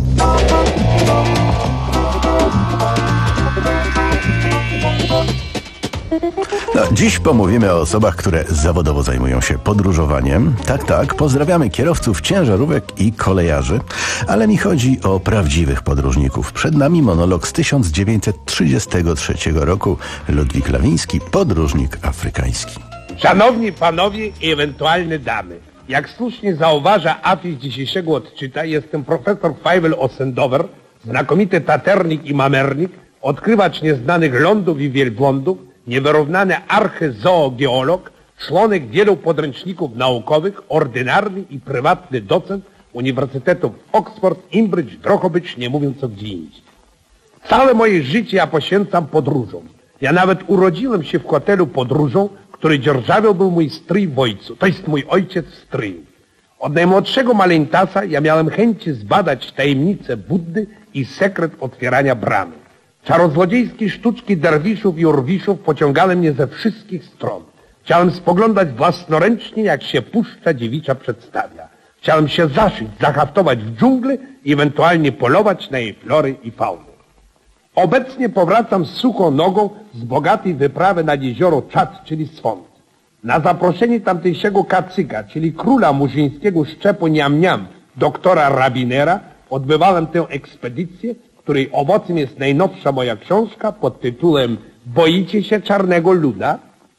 No, dziś pomówimy o osobach, które zawodowo zajmują się podróżowaniem. Tak, tak, pozdrawiamy kierowców ciężarówek i kolejarzy, ale mi chodzi o prawdziwych podróżników. Przed nami monolog z tysiąc dziewięćset trzydziestego trzeciego roku. Ludwik Lawiński, podróżnik afrykański. Szanowni panowie i ewentualne damy, jak słusznie zauważa afisz dzisiejszego odczyta, jestem profesor Fajwel Ossendower, znakomity taternik i mamernik, odkrywacz nieznanych lądów i wielbłądów, niewyrównany archezoogeolog, członek wielu podręczników naukowych, ordynarny i prywatny docent Uniwersytetów Oxford, Cambridge, Drohobycz, nie mówiąc o gdzie indziej. Całe moje życie ja poświęcam podróżom. Ja nawet urodziłem się w hotelu podróżą, który dzierżawiał był mój stryj w ojcu, to jest mój ojciec w stryju. Od najmłodszego maleńtasa ja miałem chęci zbadać tajemnicę Buddy i sekret otwierania bramy. Czarozłodziejskie sztuczki derwiszów i urwiszów pociągały mnie ze wszystkich stron. Chciałem spoglądać własnoręcznie, jak się puszcza dziewicza przedstawia. Chciałem się zaszyć, zahaftować w dżungli i ewentualnie polować na jej flory i fauny. Obecnie powracam z suchą nogą z bogatej wyprawy nad jezioro Czad, czyli Swąd. Na zaproszenie tamtejszego kacyka, czyli króla murzyńskiego szczepu Niam-Niam, doktora Rabinera, odbywałem tę ekspedycję, której owocem jest najnowsza moja książka pod tytułem Boicie się czarnego luda?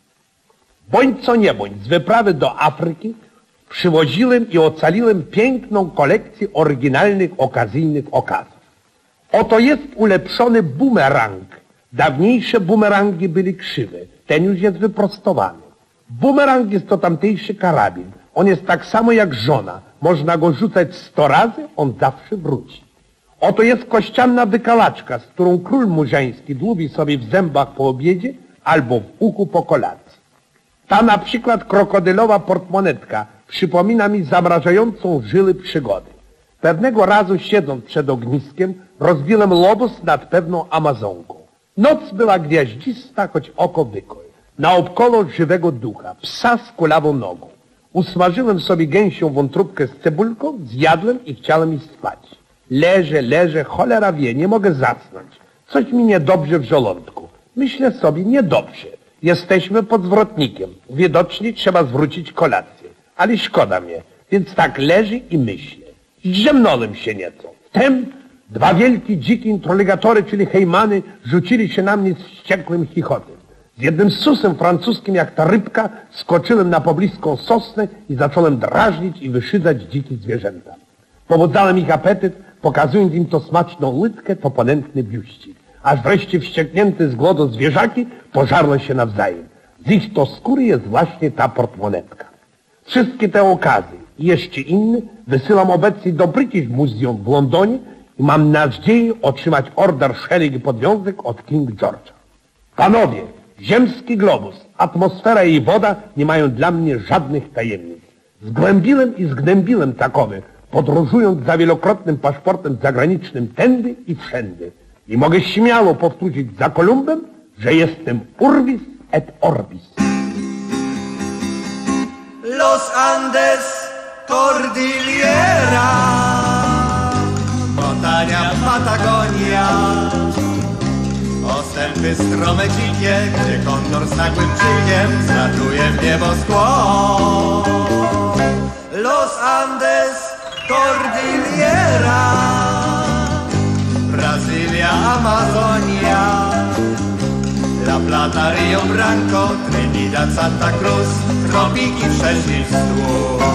Bądź co nie bądź, z wyprawy do Afryki przywoziłem i ocaliłem piękną kolekcję oryginalnych, okazyjnych okazów. Oto jest ulepszony bumerang. Dawniejsze bumerangi byli krzywe, ten już jest wyprostowany. Bumerang jest to tamtejszy karabin. On jest tak samo jak żona. Można go rzucać sto razy, on zawsze wróci. Oto jest kościanna wykalaczka, z którą król murzański dłubi sobie w zębach po obiedzie albo w uchu po kolacji. Ta na przykład krokodylowa portmonetka przypomina mi zamrażającą żyły przygody. Pewnego razu siedząc przed ogniskiem rozbiłem lobus nad pewną Amazonką. Noc była gwiaździsta, choć oko wykoj. Naokoło żywego ducha, psa z kulawą nogą. Usmażyłem sobie gęsią wątróbkę z cebulką, zjadłem i chciałem iść spać. Leżę, leżę, cholera wie, nie mogę zasnąć. Coś mi niedobrze w żołądku. Myślę sobie, niedobrze. Jesteśmy pod zwrotnikiem. Widocznie trzeba zwrócić kolację. Ale szkoda mnie, więc tak leży i myślę. Zdrzemnąłem się nieco. Wtem dwa wielkie dziki introligatory, czyli hejmany, rzucili się na mnie z wściekłym chichotem. Z jednym susem francuskim, jak ta rybka, skoczyłem na pobliską sosnę i zacząłem drażnić i wyszydzać dzikie zwierzęta. Pobudzałem ich apetyt, pokazując im to smaczną łydkę, to ponętny biuścik. Aż wreszcie wścieknięte z głodu zwierzaki pożarły się nawzajem. Z ich to skóry jest właśnie ta portmonetka. Wszystkie te okazje i jeszcze inne wysyłam obecnie do British Museum w Londonie i mam nadzieję otrzymać order szereg i podwiązek od King George'a. Panowie, ziemski globus, atmosfera i woda nie mają dla mnie żadnych tajemnic. Zgłębiłem i zgnębiłem takowe, podróżując za wielokrotnym paszportem zagranicznym tędy i wszędy. I mogę śmiało powtórzyć za Kolumbem, że jestem Urbis et Orbis. Los Andes, Cordillera, Montania, Patagonia, ostępy strome dzikie, gdzie kondor z nagłym krzykiem zlatuje w nieboskło. Los Andes, Cordillera, Brazylia, Amazonia, La Plata, Rio Branco, Trinidad, Santa Cruz, tropiki przeszli w stół.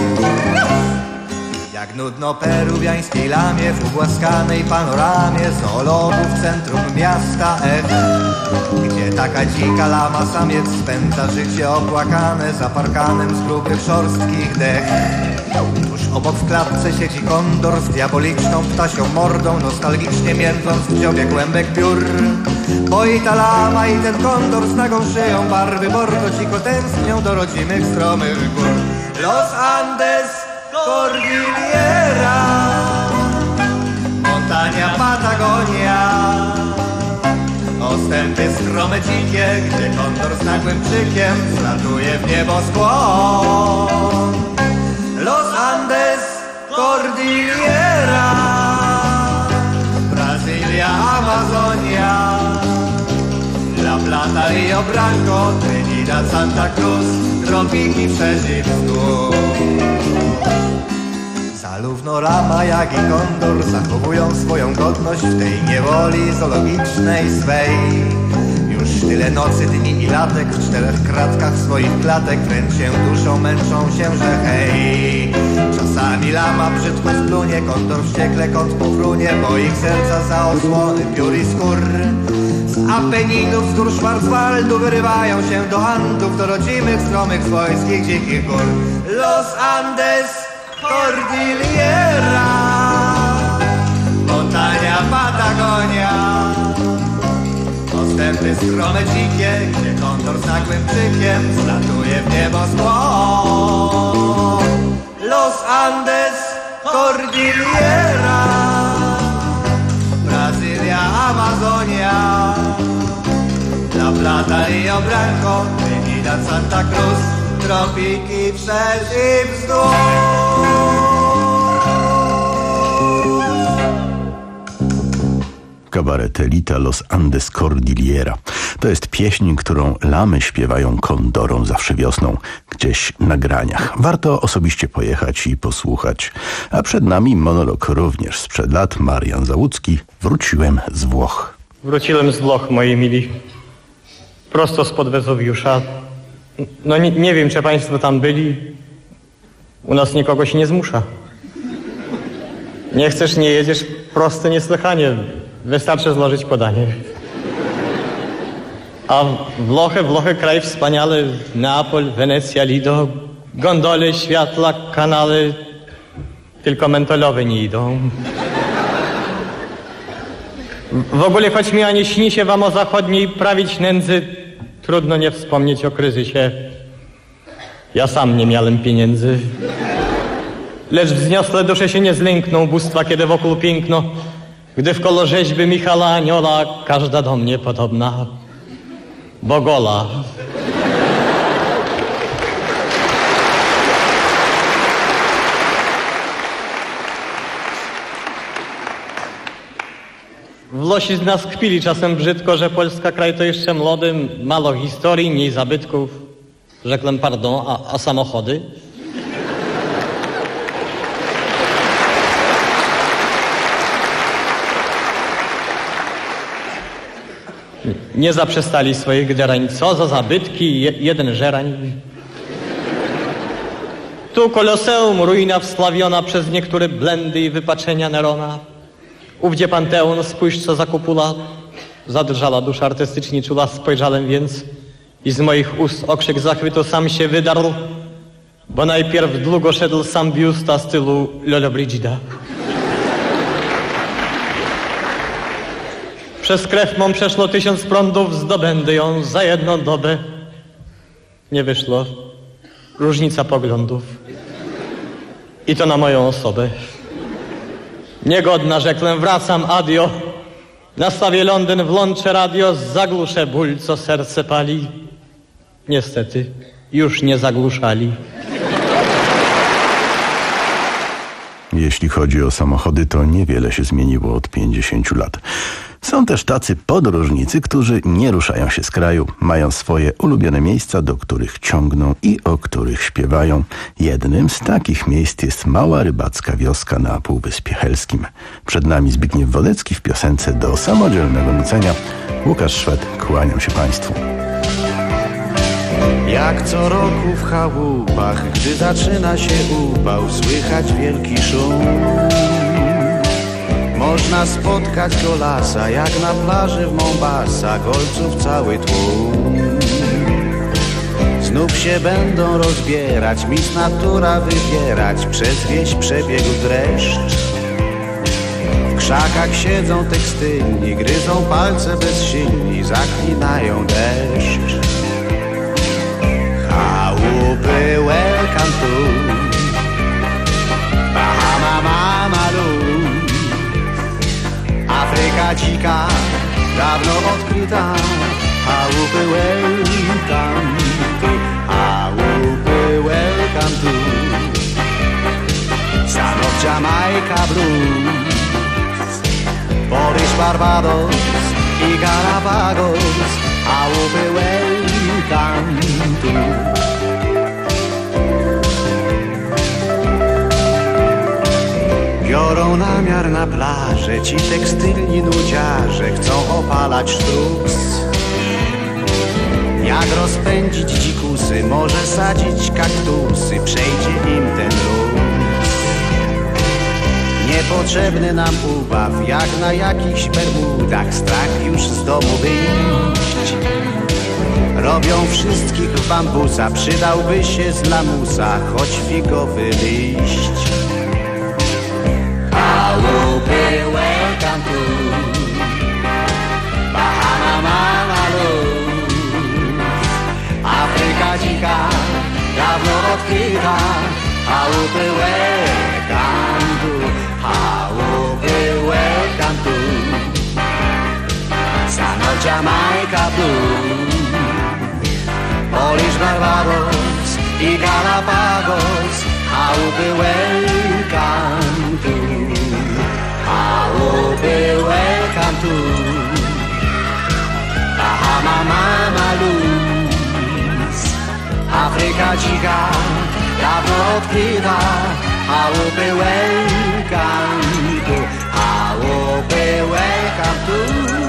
Jak nudno peruwiańskiej lamie w ugłaskanej panoramie zoologów w centrum miasta F, gdzie taka dzika lama samiec spędza życie opłakane za parkanem z grubych szorstkich dech. Tuż obok w klatce siedzi kondor z diaboliczną ptasią mordą, nostalgicznie międląc w dziobie kłębek piór. Bo i ta lama i ten kondor z nagą szyją barwy bordo cicho tęsknią do rodzimych stromych gór. Los Andes, Cordillera, Montania, Patagonia, ostępy strome dzikie, gdzie kondor z nagłym krzykiem zlatuje w nieboskło. Los Andes, Cordillera, Brazylia, Amazonia, La Plata, Rio Branco, Trinidad, Santa Cruz, tropiki przeciw wschód. Zarówno lama, jak i kondor zachowują swoją godność w tej niewoli zoologicznej swej. Już tyle nocy, dni i latek w czterech kratkach swoich klatek wręcz się duszą, męczą się, że hej. Czasami lama brzydko splunie, kondor wściekle kąt pofrunie, bo ich serca za osłony piór i skór. Z Apeninów, wzdłuż Schwarzwaldu wyrywają się do Andów, do rodzimych, stromych, swojskich, dzikich gór. Los Andes, Cordillera, Montania, Patagonia, ostępy strome dzikie, gdzie kondor z nagłym krzykiem zlatuje w nieboskło. Los Andes, Cordillera, Brazylia, Amazonia, La Plata, Rio Branco, Trinidad, Santa Cruz, tropiki przeciw wzdłuż. Kabaret Elita Los Andes Cordillera. To jest pieśń, którą lamy śpiewają kondorom zawsze wiosną, gdzieś na graniach. Warto osobiście pojechać i posłuchać. A przed nami monolog również sprzed lat. Marian Załucki. Wróciłem z Włoch. Wróciłem z Włoch, moi mili. Prosto spod Wezowiusza. No nie, nie wiem, czy państwo tam byli. U nas nikogo się nie zmusza. Nie chcesz, nie jedziesz, proste niesłychanie. Wystarczy złożyć podanie. A Włochy, Włochy, kraj wspaniały. Neapol, Wenecja, Lido. Gondole, światła, kanały. Tylko mentolowe nie idą. W ogóle, choć mi ani śni się wam o zachodniej prawić nędzy, trudno nie wspomnieć o kryzysie. Ja sam nie miałem pieniędzy. Lecz wzniosłe dusze się nie zlękną bóstwa, kiedy wokół piękno. Gdy w kolo rzeźby Michala Aniola każda do mnie podobna, bo gola. Włosi z nas kpili czasem brzydko, że Polska kraj to jeszcze młody, mało historii, mniej zabytków. Rzekłem pardon, a, a samochody? Nie zaprzestali swoich dziarań. Co za zabytki, je, jeden żerań. Tu Koloseum, ruina wsławiona przez niektóre blendy i wypaczenia Nerona. Ówdzie Panteon, spójrz co za kopula. Zadrżała dusza artystycznie czula, spojrzałem więc i z moich ust okrzyk zachwytu sam się wydarł, bo najpierw długo szedł sam biusta stylu Lolo Brigida. Przez krew mą przeszło tysiąc prądów, zdobędę ją za jedną dobę. Nie wyszło. Różnica poglądów. I to na moją osobę. Niegodna, rzekłem, wracam, adio. Nastawię Londyn, włączę radio, zagłuszę ból, co serce pali. Niestety, już nie zagłuszali. Jeśli chodzi o samochody, to niewiele się zmieniło od pięćdziesięciu lat. Są też tacy podróżnicy, którzy nie ruszają się z kraju, mają swoje ulubione miejsca, do których ciągną i o których śpiewają. Jednym z takich miejsc jest mała rybacka wioska na Półwyspie Helskim. Przed nami Zbigniew Wodecki w piosence do samodzielnego nucenia. Łukasz Szwed, kłaniam się Państwu. Jak co roku w chałupach, gdy zaczyna się upał, słychać wielki szum. Można spotkać golasa, jak na plaży w Mombasa, golców cały tłum. Znów się będą rozbierać, mis natura wybierać, przez wieś przebiegł dreszcz. W krzakach siedzą tekstylni, gryzą palce bezsilni, zaklinają deszcz. Chałupy, welcome to Bahama, mama, lu. Afryka dzika, dawno odkryta. Chałupy, welcome to Chałupy, welcome to Son of Jamaica Blues, Polish Barbados i Galapagos. Chałupy, welcome to biorą namiar na plażę, ci tekstylni nudziarze chcą opalać sztuks. Jak rozpędzić dzikusy, może sadzić kaktusy, przejdzie im ten luz. Niepotrzebny nam ubaw, jak na jakichś Bermudach, strach już z domu wyjść. Robią wszystkich w bambusa, przydałby się z lamusa, choć figowy liść. Chałupy, welcome to Bahama, mama, luz. Afryka dzika, dawno odkryta. Chałupy, welcome to Chałupy, welcome to Son of Jamaica Blues, Polish Barbados i Galapagos. Chałupy, welcome to Chałupy, welcome to Bahama, mama, luz. Afryka dzika, dawno odkryta. Chałupy, welcome to Chałupy, welcome to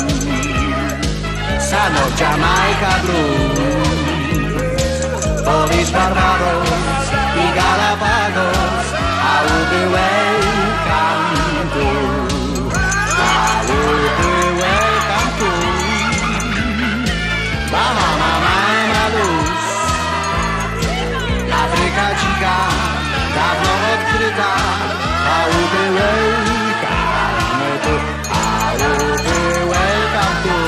Son of Jamaica Blues, Polish Barbados i Galapagos. Chałupy, welcome to Chałupy, welcome to Bahama, mama, luz. Afryka dzika, dawno odkryta. Chałupy, welcome to Chałupy, welcome to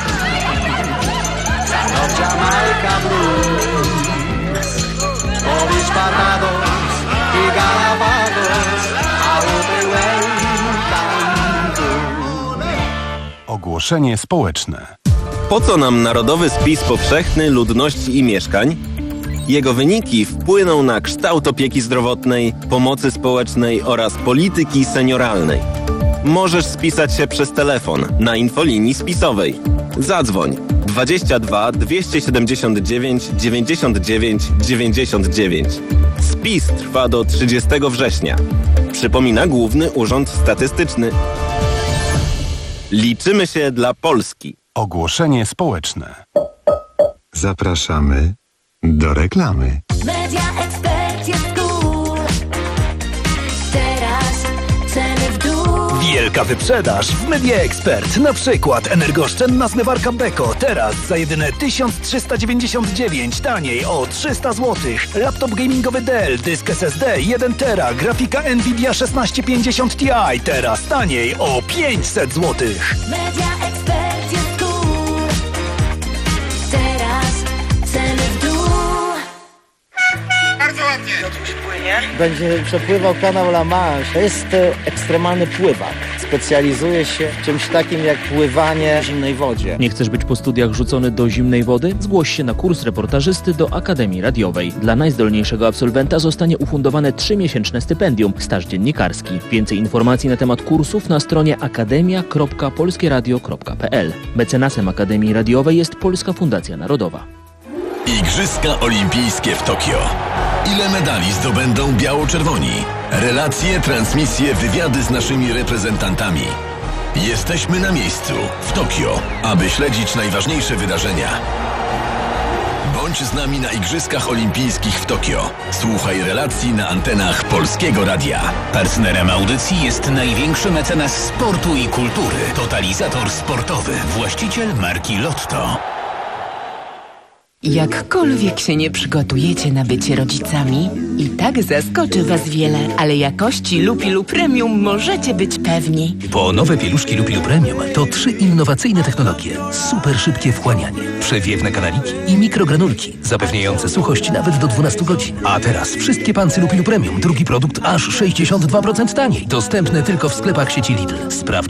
Son of Jamaica Blues, Polish Barbados i Galapagos. Chałupy, welcome to. Ogłoszenie społeczne. Po co nam Narodowy Spis Powszechny Ludności i Mieszkań? Jego wyniki wpłyną na kształt opieki zdrowotnej, pomocy społecznej oraz polityki senioralnej. Możesz spisać się przez telefon na infolinii spisowej. Zadzwoń dwadzieścia dwa dwieście siedemdziesiąt dziewięć dziewięćdziesiąt dziewięć dziewięćdziesiąt dziewięć. Spis trwa do trzydziestego września. Przypomina Główny Urząd Statystyczny. Liczymy się dla Polski. Ogłoszenie społeczne. Zapraszamy do reklamy. Media Expert jest cool. Teraz ceny w dół. Wielka wyprzedaż w Media Expert. Na przykład energooszczędna zmywarka Beko. Teraz za jedyne tysiąc trzysta dziewięćdziesiąt dziewięć. Taniej o trzysta złotych. Laptop gamingowy Dell. Dysk S S D jeden tera. Grafika Nvidia szesnaście pięćdziesiąt Ti. Teraz taniej o pięćset złotych. Media Expert jest cool. Teraz ceny w dół. Bardzo ładnie. Będzie przepływał kanał La Manche. To jest e, ekstremalny pływak. Specjalizuje się w czymś takim jak pływanie w zimnej wodzie. Nie chcesz być po studiach rzucony do zimnej wody? Zgłoś się na kurs reportażysty do Akademii Radiowej. Dla najzdolniejszego absolwenta zostanie ufundowane trzymiesięczne stypendium, staż dziennikarski. Więcej informacji na temat kursów na stronie akademia kropka polskie radio kropka p l. Mecenasem Akademii Radiowej jest Polska Fundacja Narodowa. Igrzyska Olimpijskie w Tokio. Ile medali zdobędą biało-czerwoni? Relacje, transmisje, wywiady z naszymi reprezentantami. Jesteśmy na miejscu, w Tokio, aby śledzić najważniejsze wydarzenia. Bądź z nami na Igrzyskach Olimpijskich w Tokio. Słuchaj relacji na antenach Polskiego Radia. Partnerem audycji jest największy mecenas sportu i kultury. Totalizator sportowy, właściciel marki Lotto. Jakkolwiek się nie przygotujecie na bycie rodzicami, i tak zaskoczy Was wiele, ale jakości Lupilu Premium możecie być pewni. Bo nowe pieluszki Lupilu Premium to trzy innowacyjne technologie. Super szybkie wchłanianie, przewiewne kanaliki i mikrogranulki, zapewniające suchość nawet do dwunastu godzin. A teraz wszystkie pancy Lupilu Premium, drugi produkt aż sześćdziesiąt dwa procent taniej. Dostępne tylko w sklepach sieci Lidl. Sprawdź